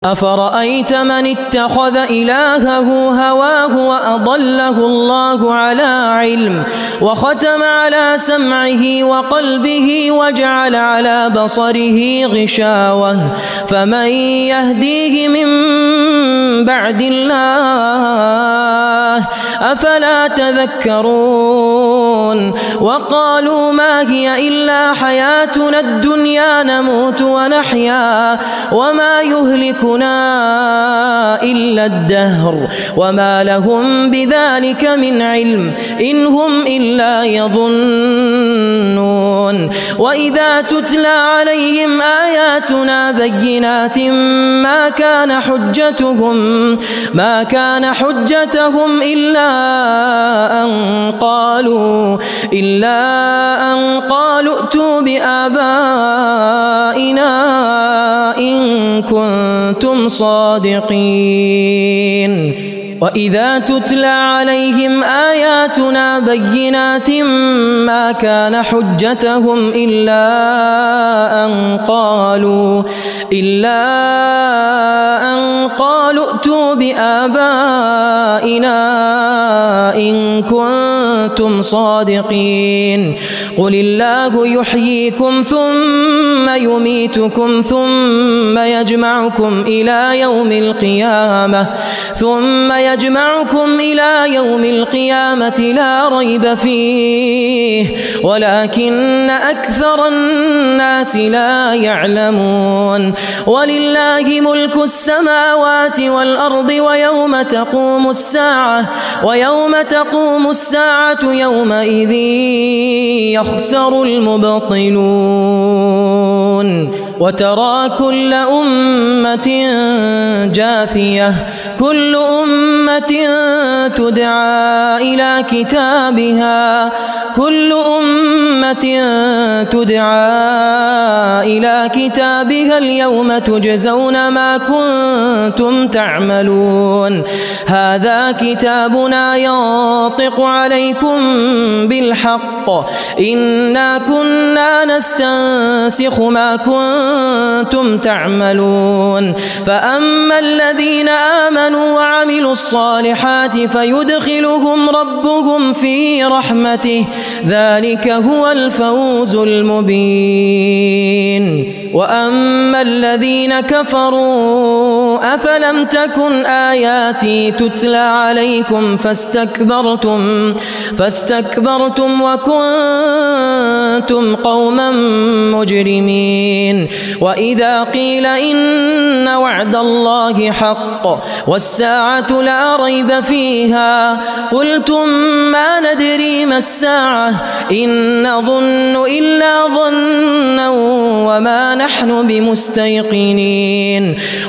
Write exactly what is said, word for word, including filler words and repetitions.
أفرأيت من اتخذ إلهه هواه وأضله الله على علم وختم على سمعه وقلبه وجعل على بصره غشاوة فمن يهديه من بعد الله أفلا تذكرون وقالوا ما هي إلا حياتنا الدنيا نموت ونحيا وما يهلكنا إلا الدهر وما لهم بذلك من علم إن هم إلا يظنون وإذا تتلى عليهم آياتنا بينات ما كان حجتهم ما كان حجتهم إلا أن قالوا إلا أن قالوا ائتوا بآبائنا إن كنتم صادقين وإذا تتلى عليهم آياتنا بينات ما كان حجتهم إلا أن قالوا إلا أن قالوا ائتوا بآبائنا إن كنتم صادقين قل الله يحييكم ثم يميتكم ثم يجمعكم إلى يوم القيامة ثم يجمعكم إلى يوم القيامة لا ريب فيه ولكن أكثر الناس لا يعلمون ولله ملك السماوات والأرض ويوم تقوم الساعة ويوم تقوم الساعة يومئذ يخسر المبطلون وترى كل أمة جاثية كل أمة تدعى إلى كتابها كل أمة تدعى إلى كتابها اليوم تجزون ما كنتم تعملون هذا كتابنا ينطق عليكم بالحق إنا كنا نستنسخ ما كنتم تعملون فأما الذين آمنوا وعملوا الصالحات فيدخلهم ربهم في رحمته ذلك هو الفوز المبين وأما الذين كفروا أفلم تكن آياتي تتلى عليكم فاستكبرتم فاستكبرتم وكنتم قوما مجرمين وإذا قيل إن وعد الله حق والساعة لا ريب فيها قلتم ما ندري ما الساعة إن نظن إلا ظنا وما نحن بمستيقنين